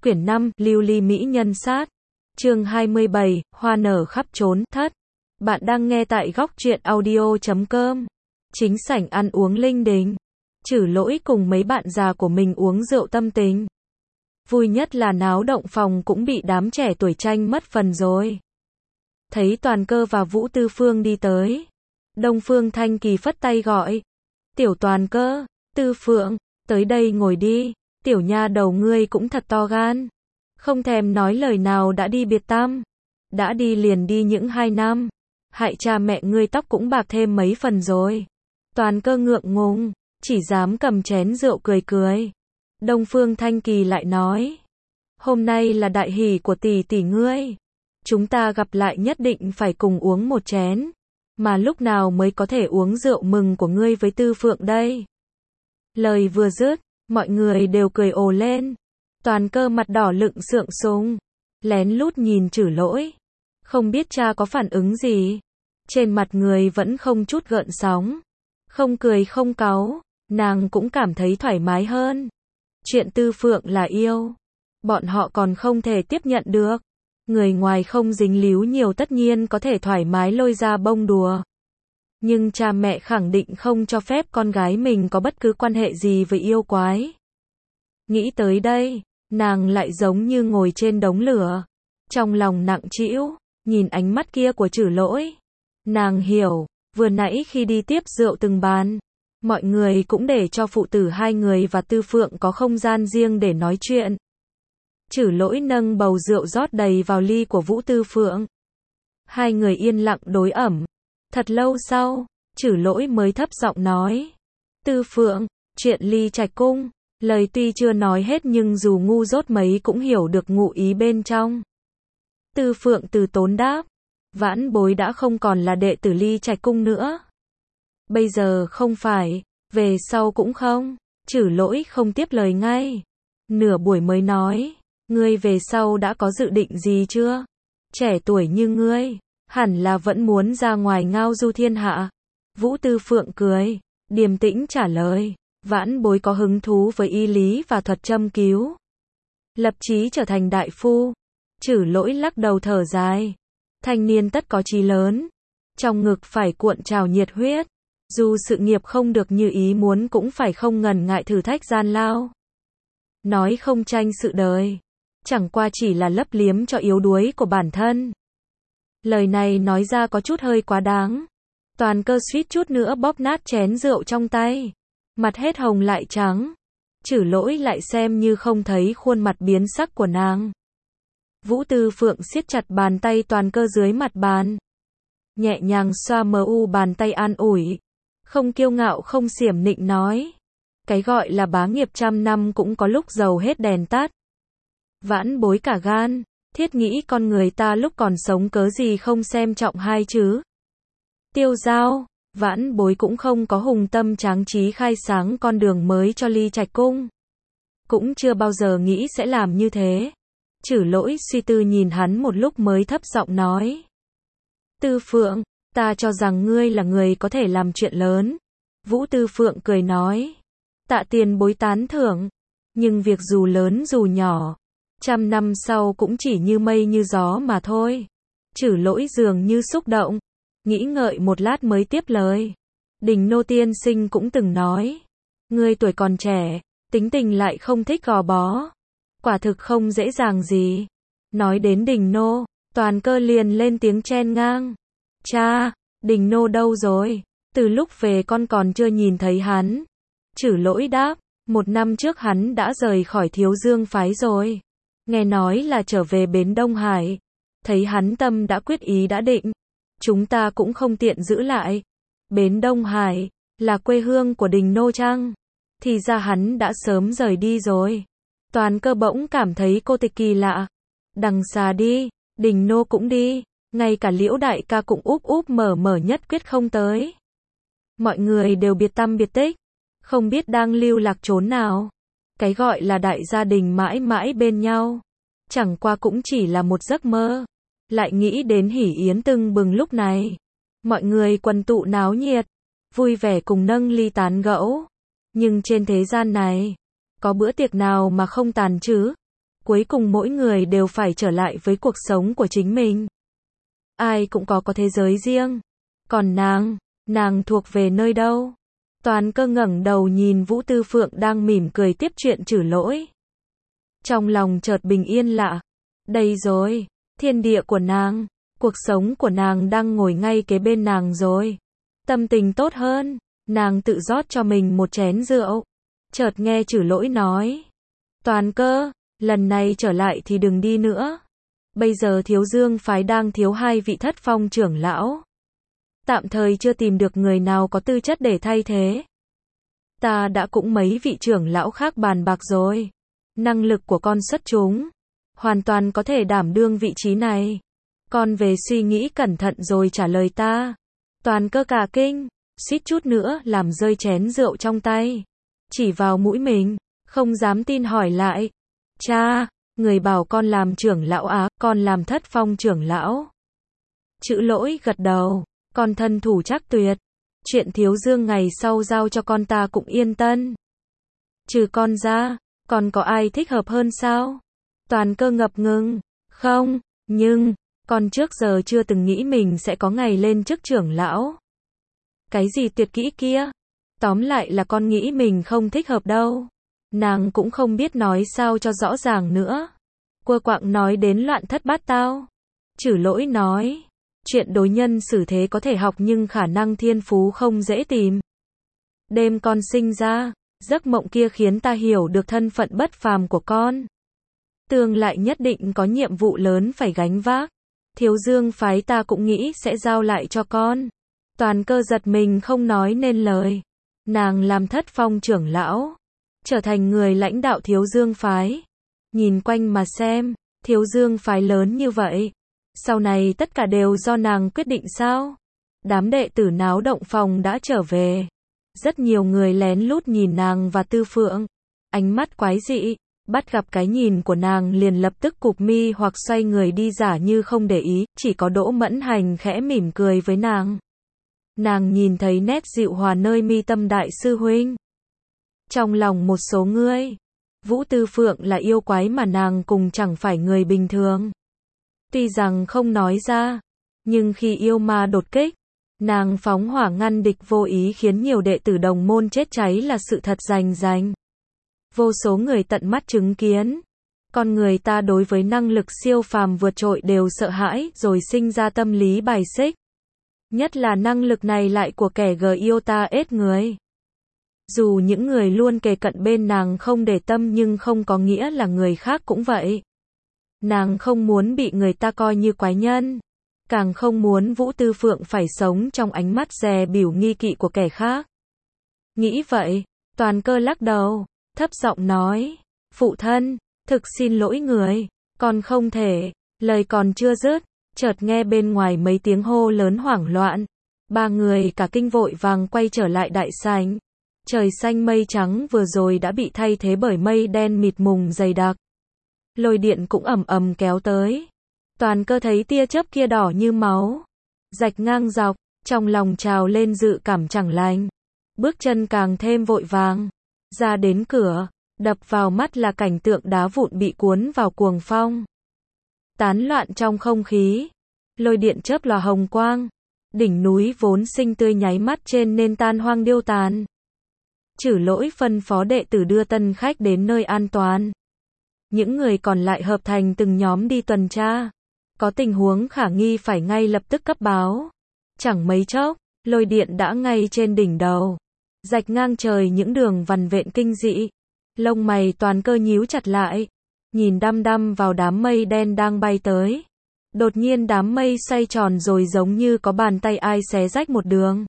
Quyển 5, Lưu ly mỹ nhân sát. Chương 27, hoa nở khắp trốn thất. Bạn đang nghe tại góc truyện audio.com. Chính sảnh ăn uống linh đình. Trử Lỗi cùng mấy bạn già của mình uống rượu tâm tình. Vui nhất là náo động phòng cũng bị đám trẻ tuổi tranh mất phần rồi. Thấy Toàn Cơ và Vũ Tư Phương đi tới. Đông Phương Thanh Kỳ phất tay gọi. Tiểu Toàn Cơ, Tư Phượng, tới đây ngồi đi. Tiểu nha đầu ngươi cũng thật to gan. Không thèm nói lời nào đã đi biệt tăm. Đã đi liền đi những 2 năm. Hại cha mẹ ngươi tóc cũng bạc thêm mấy phần rồi. Toàn Cơ ngượng ngùng, chỉ dám cầm chén rượu cười cười. Đông Phương Thanh Kỳ lại nói. Hôm nay là đại hỷ của tỷ tỷ ngươi. Chúng ta gặp lại nhất định phải cùng uống một chén. Mà lúc nào mới có thể uống rượu mừng của ngươi với Tư Phượng đây? Lời vừa dứt, mọi người đều cười ồ lên. Toàn Cơ mặt đỏ lựng sượng sùng, lén lút nhìn Trử Lỗi. Không biết cha có phản ứng gì. Trên mặt người vẫn không chút gợn sóng. Không cười không cáu, nàng cũng cảm thấy thoải mái hơn. Chuyện Tư Phượng là yêu. Bọn họ còn không thể tiếp nhận được. Người ngoài không dính líu nhiều tất nhiên có thể thoải mái lôi ra bông đùa. Nhưng cha mẹ khẳng định không cho phép con gái mình có bất cứ quan hệ gì với yêu quái. Nghĩ tới đây, nàng lại giống như ngồi trên đống lửa. Trong lòng nặng trĩu, nhìn ánh mắt kia của Trử Lỗi. Nàng hiểu, vừa nãy khi đi tiếp rượu từng bàn, mọi người cũng để cho phụ tử hai người và Tư Phượng có không gian riêng để nói chuyện. Trử Lỗi nâng bầu rượu rót đầy vào ly của Vũ Tư Phượng. Hai người yên lặng đối ẩm. Thật lâu sau, Trử Lỗi mới thấp giọng nói. Tư Phượng, chuyện Ly Trạch Cung. Lời tuy chưa nói hết nhưng dù ngu dốt mấy cũng hiểu được ngụ ý bên trong. Tư Phượng từ tốn đáp. Vãn bối đã không còn là đệ tử Ly Trạch Cung nữa. Bây giờ không phải, về sau cũng không. Trử Lỗi không tiếp lời ngay. Nửa buổi mới nói. Ngươi về sau đã có dự định gì chưa? Trẻ tuổi như ngươi, hẳn là vẫn muốn ra ngoài ngao du thiên hạ. Vũ Tư Phượng cười, điềm tĩnh trả lời. Vãn bối có hứng thú với y lý và thuật châm cứu. Lập chí trở thành đại phu. Trử Lỗi lắc đầu thở dài. Thanh niên tất có chí lớn. Trong ngực phải cuộn trào nhiệt huyết. Dù sự nghiệp không được như ý muốn cũng phải không ngần ngại thử thách gian lao. Nói không tranh sự đời. Chẳng qua chỉ là lấp liếm cho yếu đuối của bản thân. Lời này nói ra có chút hơi quá đáng. Toàn Cơ suýt chút nữa bóp nát chén rượu trong tay. Mặt hết hồng lại trắng. Trử Lỗi lại xem như không thấy khuôn mặt biến sắc của nàng. Vũ Tư Phượng siết chặt bàn tay Toàn Cơ dưới mặt bàn. Nhẹ nhàng xoa mờ u bàn tay an ủi. Không kiêu ngạo không xiểm nịnh nói. Cái gọi là bá nghiệp 100 năm cũng có lúc dầu hết đèn tắt. Vãn bối cả gan, thiết nghĩ con người ta lúc còn sống cớ gì không xem trọng hai chứ. Tiêu Giao, vãn bối cũng không có hùng tâm tráng trí khai sáng con đường mới cho Ly Trạch Cung. Cũng chưa bao giờ nghĩ sẽ làm như thế. Trử Lỗi suy tư nhìn hắn một lúc mới thấp giọng nói. Tư Phượng, ta cho rằng ngươi là người có thể làm chuyện lớn. Vũ Tư Phượng cười nói. Tạ tiền bối tán thưởng. Nhưng việc dù lớn dù nhỏ, 100 năm sau cũng chỉ như mây như gió mà thôi. Trử Lỗi dường như xúc động. Nghĩ ngợi một lát mới tiếp lời. Đình Nô tiên sinh cũng từng nói. Ngươi tuổi còn trẻ, tính tình lại không thích gò bó. Quả thực không dễ dàng gì. Nói đến Đình Nô, Toàn Cơ liền lên tiếng chen ngang. Cha, Đình Nô đâu rồi? Từ lúc về con còn chưa nhìn thấy hắn. Trử Lỗi đáp. 1 năm trước hắn đã rời khỏi Thiếu Dương phái rồi. Nghe nói là trở về bến Đông Hải. Thấy hắn tâm đã quyết ý đã định. Chúng ta cũng không tiện giữ lại. Bến Đông Hải là quê hương của Đình Nô chăng? Thì ra hắn đã sớm rời đi rồi. Toàn Cơ bỗng cảm thấy cô tịch kỳ lạ. Đằng xa đi, Đình Nô cũng đi. Ngay cả Liễu đại ca cũng úp úp mở mở nhất quyết không tới. Mọi người đều biệt tăm biệt tích. Không biết đang lưu lạc chốn nào. Cái gọi là đại gia đình mãi mãi bên nhau. Chẳng qua cũng chỉ là một giấc mơ. Lại nghĩ đến hỉ yến tưng bừng lúc này. Mọi người quần tụ náo nhiệt. Vui vẻ cùng nâng ly tán gẫu. Nhưng trên thế gian này, có bữa tiệc nào mà không tàn chứ? Cuối cùng mỗi người đều phải trở lại với cuộc sống của chính mình. Ai cũng có thế giới riêng. Còn nàng thuộc về nơi đâu? Toàn Cơ ngẩng đầu nhìn Vũ Tư Phượng đang mỉm cười tiếp chuyện Trử Lỗi. Trong lòng chợt bình yên lạ. Đây rồi, thiên địa của nàng, cuộc sống của nàng đang ngồi ngay kế bên nàng rồi. Tâm tình tốt hơn, nàng tự rót cho mình một chén rượu. Chợt nghe Trử Lỗi nói. Toàn Cơ, lần này trở lại thì đừng đi nữa. Bây giờ Thiếu Dương phái đang thiếu 2 vị Thất Phong trưởng lão. Tạm thời chưa tìm được người nào có tư chất để thay thế. Ta đã cũng mấy vị trưởng lão khác bàn bạc rồi. Năng lực của con xuất chúng, hoàn toàn có thể đảm đương vị trí này. Con về suy nghĩ cẩn thận rồi trả lời ta. Toàn Cơ cả kinh, suýt chút nữa làm rơi chén rượu trong tay. Chỉ vào mũi mình, không dám tin hỏi lại. Cha, người bảo con làm trưởng lão á, con làm Thất Phong trưởng lão. Trử Lỗi gật đầu, con thân thủ chắc tuyệt. Chuyện Thiếu Dương ngày sau giao cho con ta cũng yên tâm. Trừ con ra, còn có ai thích hợp hơn sao? Toàn Cơ ngập ngừng. Không, nhưng, con trước giờ chưa từng nghĩ mình sẽ có ngày lên chức trưởng lão. Cái gì tuyệt kỹ kia? Tóm lại là con nghĩ mình không thích hợp đâu. Nàng cũng không biết nói sao cho rõ ràng nữa. Quơ quạng nói đến loạn thất bát tao. Trử Lỗi nói. Chuyện đối nhân xử thế có thể học nhưng khả năng thiên phú không dễ tìm. Đêm con sinh ra, giấc mộng kia khiến ta hiểu được thân phận bất phàm của con. Tương lai nhất định có nhiệm vụ lớn phải gánh vác. Thiếu Dương phái ta cũng nghĩ sẽ giao lại cho con. Toàn Cơ giật mình không nói nên lời. Nàng làm Thất Phong trưởng lão, trở thành người lãnh đạo Thiếu Dương phái. Nhìn quanh mà xem, Thiếu Dương phái lớn như vậy. Sau này tất cả đều do nàng quyết định sao? Đám đệ tử náo động phòng đã trở về. Rất nhiều người lén lút nhìn nàng và Tư Phượng. Ánh mắt quái dị, bắt gặp cái nhìn của nàng liền lập tức cụp mi hoặc xoay người đi giả như không để ý. Chỉ có Đỗ Mẫn Hành khẽ mỉm cười với nàng. Nàng nhìn thấy nét dịu hòa nơi mi tâm đại sư huynh. Trong lòng một số người, Vũ Tư Phượng là yêu quái mà nàng cùng chẳng phải người bình thường. Tuy rằng không nói ra, nhưng khi yêu ma đột kích, nàng phóng hỏa ngăn địch vô ý khiến nhiều đệ tử đồng môn chết cháy là sự thật rành. Vô số người tận mắt chứng kiến. Con người ta đối với năng lực siêu phàm vượt trội đều sợ hãi rồi sinh ra tâm lý bài xích. Nhất là năng lực này lại của kẻ yêu ta ết người. Dù những người luôn kề cận bên nàng không để tâm nhưng không có nghĩa là người khác cũng vậy. Nàng không muốn bị người ta coi như quái nhân. Càng không muốn Vũ Tư Phượng phải sống trong ánh mắt dè bỉu nghi kỵ của kẻ khác. Nghĩ vậy, Toàn Cơ lắc đầu, thấp giọng nói. Phụ thân, thực xin lỗi người, con không thể. Lời còn chưa dứt, chợt nghe bên ngoài mấy tiếng hô lớn hoảng loạn. 3 người cả kinh vội vàng quay trở lại đại sảnh. Trời xanh mây trắng vừa rồi đã bị thay thế bởi mây đen mịt mùng dày đặc. Lôi điện cũng ầm ầm kéo tới. Toàn Cơ thấy tia chớp kia đỏ như máu, rạch ngang dọc, trong lòng trào lên dự cảm chẳng lành. Bước chân càng thêm vội vàng. Ra đến cửa, đập vào mắt là cảnh tượng đá vụn bị cuốn vào cuồng phong. Tán loạn trong không khí. Lôi điện chớp lòa hồng quang. Đỉnh núi vốn xinh tươi nháy mắt trên nên tan hoang điêu tàn. Trử Lỗi phân phó đệ tử đưa tân khách đến nơi an toàn. Những người còn lại hợp thành từng nhóm đi tuần tra. Có tình huống khả nghi phải ngay lập tức cấp báo. Chẳng mấy chốc, lôi điện đã ngay trên đỉnh đầu. Rạch ngang trời những đường vằn vện kinh dị. Lông mày Toàn Cơ nhíu chặt lại. Nhìn đăm đăm vào đám mây đen đang bay tới. Đột nhiên đám mây xoay tròn rồi giống như có bàn tay ai xé rách một đường.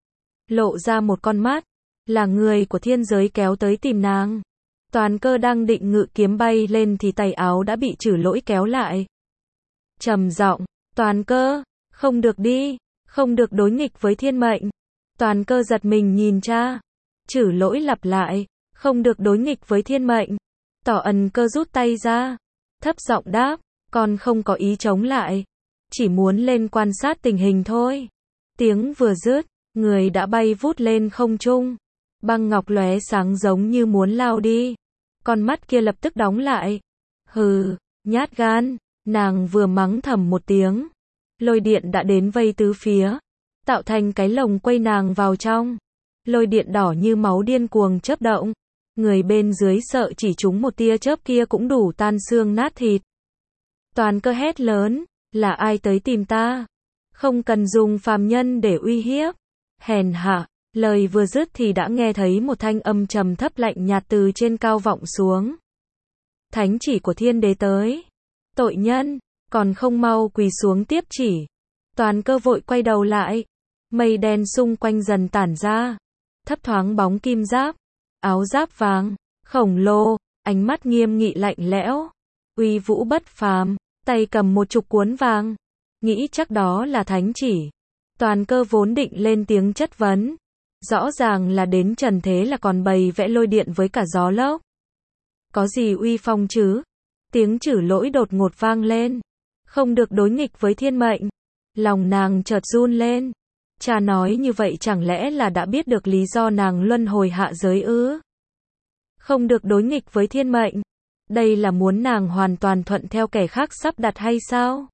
Lộ ra một con mắt. Là người của thiên giới kéo tới tìm nàng. Toàn Cơ đang định ngự kiếm bay lên thì tay áo đã bị Trử Lỗi kéo lại. Trầm giọng, Toàn Cơ, không được đi, không được đối nghịch với thiên mệnh. Toàn Cơ giật mình nhìn cha. Trử Lỗi lặp lại, không được đối nghịch với thiên mệnh. Tỏ ẩn Cơ rút tay ra. Thấp giọng đáp, con không có ý chống lại. Chỉ muốn lên quan sát tình hình thôi. Tiếng vừa dứt, người đã bay vút lên không trung. Băng ngọc lóe sáng giống như muốn lao đi. Con mắt kia lập tức đóng lại. Hừ, nhát gan, nàng vừa mắng thầm một tiếng. Lôi điện đã đến vây tứ phía, tạo thành cái lồng quay nàng vào trong. Lôi điện đỏ như máu điên cuồng chớp động. Người bên dưới sợ chỉ trúng một tia chớp kia cũng đủ tan xương nát thịt. Toàn Cơ hét lớn, là ai tới tìm ta? Không cần dùng phàm nhân để uy hiếp. Hèn hạ, lời vừa dứt thì đã nghe thấy một thanh âm trầm thấp lạnh nhạt từ trên cao vọng xuống. Thánh chỉ của Thiên Đế tới. Tội nhân, còn không mau quỳ xuống tiếp chỉ. Toàn Cơ vội quay đầu lại. Mây đen xung quanh dần tản ra. Thấp thoáng bóng kim giáp. Áo giáp vàng, khổng lồ, ánh mắt nghiêm nghị lạnh lẽo. Uy vũ bất phàm, tay cầm một trục cuốn vàng. Nghĩ chắc đó là thánh chỉ. Toàn Cơ vốn định lên tiếng chất vấn. Rõ ràng là đến trần thế là còn bày vẽ lôi điện với cả gió lốc. Có gì uy phong chứ? Tiếng chửi lỗi đột ngột vang lên. Không được đối nghịch với thiên mệnh. Lòng nàng chợt run lên. Cha nói như vậy chẳng lẽ là đã biết được lý do nàng luân hồi hạ giới ư? Không được đối nghịch với thiên mệnh. Đây là muốn nàng hoàn toàn thuận theo kẻ khác sắp đặt hay sao?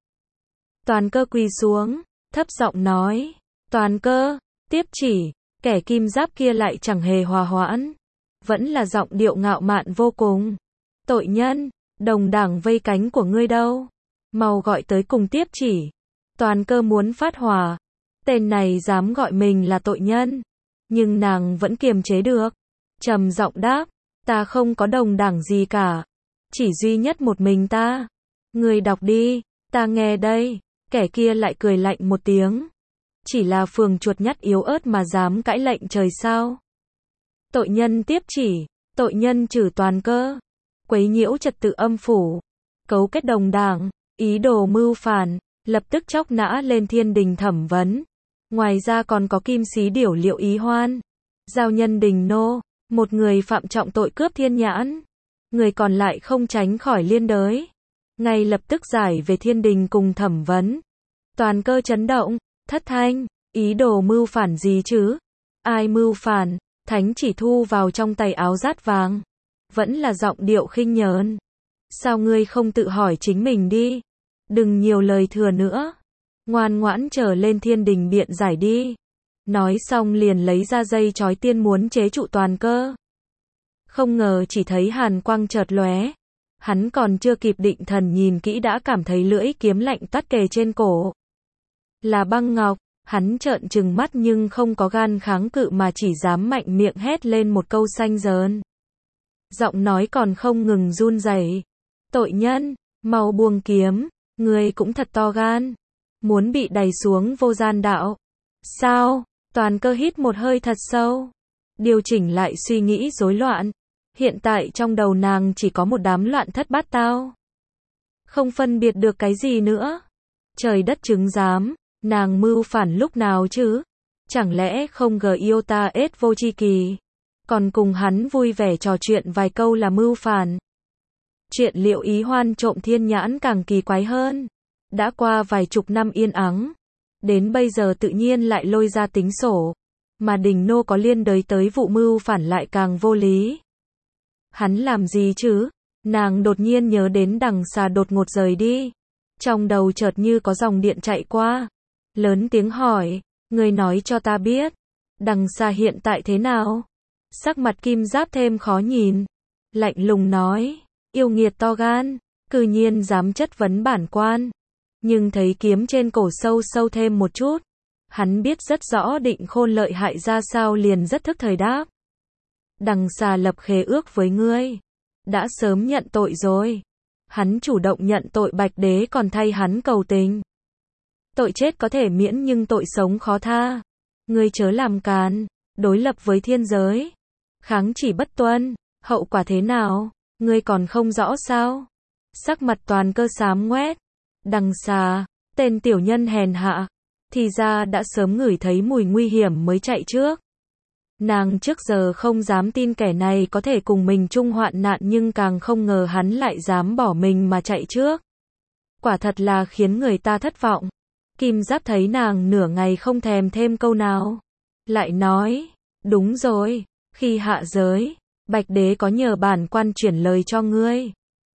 Toàn Cơ quỳ xuống, thấp giọng nói. Toàn Cơ, tiếp chỉ. Kẻ kim giáp kia lại chẳng hề hòa hoãn. Vẫn là giọng điệu ngạo mạn vô cùng. Tội nhân, đồng đảng vây cánh của ngươi đâu? Mau gọi tới cùng tiếp chỉ. Toàn Cơ muốn phát hỏa. Tên này dám gọi mình là tội nhân. Nhưng nàng vẫn kiềm chế được. Trầm giọng đáp. Ta không có đồng đảng gì cả. Chỉ duy nhất một mình ta. Ngươi đọc đi, ta nghe đây. Kẻ kia lại cười lạnh một tiếng. Chỉ là phường chuột nhắt yếu ớt mà dám cãi lệnh trời sao? Tội nhân tiếp chỉ. Tội nhân trừ Toàn Cơ. Quấy nhiễu trật tự âm phủ. Cấu kết đồng đảng. Ý đồ mưu phản. Lập tức chóc nã lên thiên đình thẩm vấn. Ngoài ra còn có Kim Xí Điểu Liệu Ý Hoan. Giao Nhân Đình Nô. Một người phạm trọng tội cướp thiên nhãn. Người còn lại không tránh khỏi liên đới. Ngay lập tức giải về thiên đình cùng thẩm vấn. Toàn Cơ chấn động. Thất thanh. Ý đồ mưu phản gì chứ? Ai mưu phản? Thánh chỉ thu vào trong tay áo giáp vàng. Vẫn là giọng điệu khinh nhờn. Sao ngươi không tự hỏi chính mình đi? Đừng nhiều lời thừa nữa. Ngoan ngoãn trở lên thiên đình biện giải đi. Nói xong liền lấy ra dây trói tiên muốn chế trụ Toàn Cơ. Không ngờ chỉ thấy hàn quang chợt lóe. Hắn còn chưa kịp định thần nhìn kỹ đã cảm thấy lưỡi kiếm lạnh toát kề trên cổ. Là băng ngọc. Hắn trợn trừng mắt nhưng không có gan kháng cự mà chỉ dám mạnh miệng hét lên một câu xanh dờn. Giọng nói còn không ngừng run rẩy. Tội nhân, mau buông kiếm, ngươi cũng thật to gan. Muốn bị đày xuống vô gian đạo. Sao? Toàn Cơ hít một hơi thật sâu. Điều chỉnh lại suy nghĩ rối loạn. Hiện tại trong đầu nàng chỉ có một đám loạn thất bát tao. Không phân biệt được cái gì nữa. Trời đất chứng giám. Nàng mưu phản lúc nào chứ? Chẳng lẽ không yêu ta ết vô chi kỳ? Còn cùng hắn vui vẻ trò chuyện vài câu là mưu phản. Chuyện Liệu Ý Hoan trộm thiên nhãn càng kỳ quái hơn. Đã qua vài chục năm yên ắng. Đến bây giờ tự nhiên lại lôi ra tính sổ. Mà Đình Nô có liên đới tới vụ mưu phản lại càng vô lý. Hắn làm gì chứ? Nàng đột nhiên nhớ đến Đằng Xà đột ngột rời đi. Trong đầu chợt như có dòng điện chạy qua. Lớn tiếng hỏi, người nói cho ta biết. Đằng Xà hiện tại thế nào? Sắc mặt kim giáp thêm khó nhìn. Lạnh lùng nói, yêu nghiệt to gan, cư nhiên dám chất vấn bản quan. Nhưng thấy kiếm trên cổ sâu sâu thêm một chút. Hắn biết rất rõ Định Khôn lợi hại ra sao liền rất thức thời đáp. Đằng Xà lập khế ước với ngươi. Đã sớm nhận tội rồi. Hắn chủ động nhận tội Bạch Đế còn thay hắn cầu tình. Tội chết có thể miễn nhưng tội sống khó tha. Ngươi chớ làm càn, đối lập với thiên giới. Kháng chỉ bất tuân, hậu quả thế nào, ngươi còn không rõ sao? Sắc mặt Toàn Cơ xám ngoét. Đằng Xà, tên tiểu nhân hèn hạ, thì ra đã sớm ngửi thấy mùi nguy hiểm mới chạy trước. Nàng trước giờ không dám tin kẻ này có thể cùng mình chung hoạn nạn nhưng càng không ngờ hắn lại dám bỏ mình mà chạy trước. Quả thật là khiến người ta thất vọng. Kim Giáp thấy nàng nửa ngày không thèm thêm câu nào. Lại nói, đúng rồi, khi hạ giới, Bạch Đế có nhờ bản quan chuyển lời cho ngươi.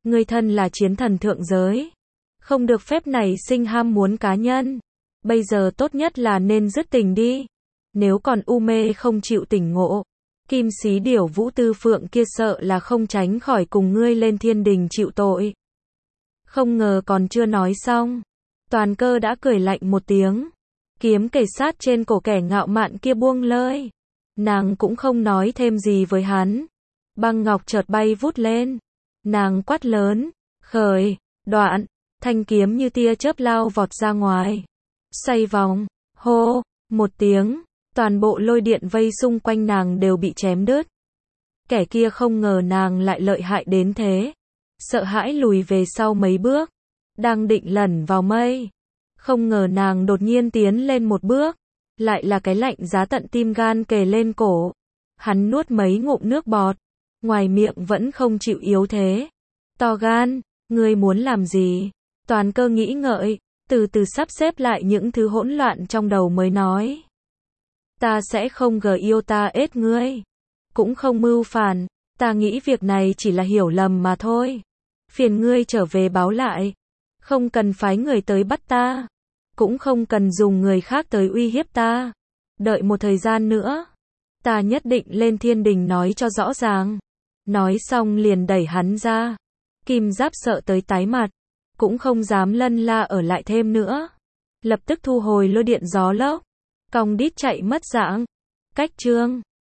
Ngươi thân là chiến thần thượng giới, không được phép nảy sinh ham muốn cá nhân. Bây giờ tốt nhất là nên dứt tình đi. Nếu còn u mê không chịu tỉnh ngộ, Kim Xí Điểu Vũ Tư Phượng kia sợ là không tránh khỏi cùng ngươi lên thiên đình chịu tội. Không ngờ còn chưa nói xong, Toàn Cơ đã cười lạnh một tiếng. Kiếm kề sát trên cổ kẻ ngạo mạn kia buông lơi. Nàng cũng không nói thêm gì với hắn. Băng ngọc chợt bay vút lên. Nàng quát lớn, khởi, đoạn, thanh kiếm như tia chớp lao vọt ra ngoài. Xoay vòng, hô, một tiếng, toàn bộ lôi điện vây xung quanh nàng đều bị chém đứt. Kẻ kia không ngờ nàng lại lợi hại đến thế. Sợ hãi lùi về sau mấy bước. Đang định lẩn vào mây. Không ngờ nàng đột nhiên tiến lên một bước. Lại là cái lạnh giá tận tim gan kề lên cổ. Hắn nuốt mấy ngụm nước bọt. Ngoài miệng vẫn không chịu yếu thế. To gan, ngươi muốn làm gì? Toàn Cơ nghĩ ngợi, từ từ sắp xếp lại những thứ hỗn loạn trong đầu mới nói. Ta sẽ không yêu ta ết ngươi. Cũng không mưu phản, ta nghĩ việc này chỉ là hiểu lầm mà thôi. Phiền ngươi trở về báo lại. Không cần phái người tới bắt ta. Cũng không cần dùng người khác tới uy hiếp ta. Đợi một thời gian nữa, ta nhất định lên thiên đình nói cho rõ ràng. Nói xong liền đẩy hắn ra. Kim Giáp sợ tới tái mặt, cũng không dám lân la ở lại thêm nữa. Lập tức thu hồi lôi điện gió lốc, cong đít chạy mất dạng. Cách chương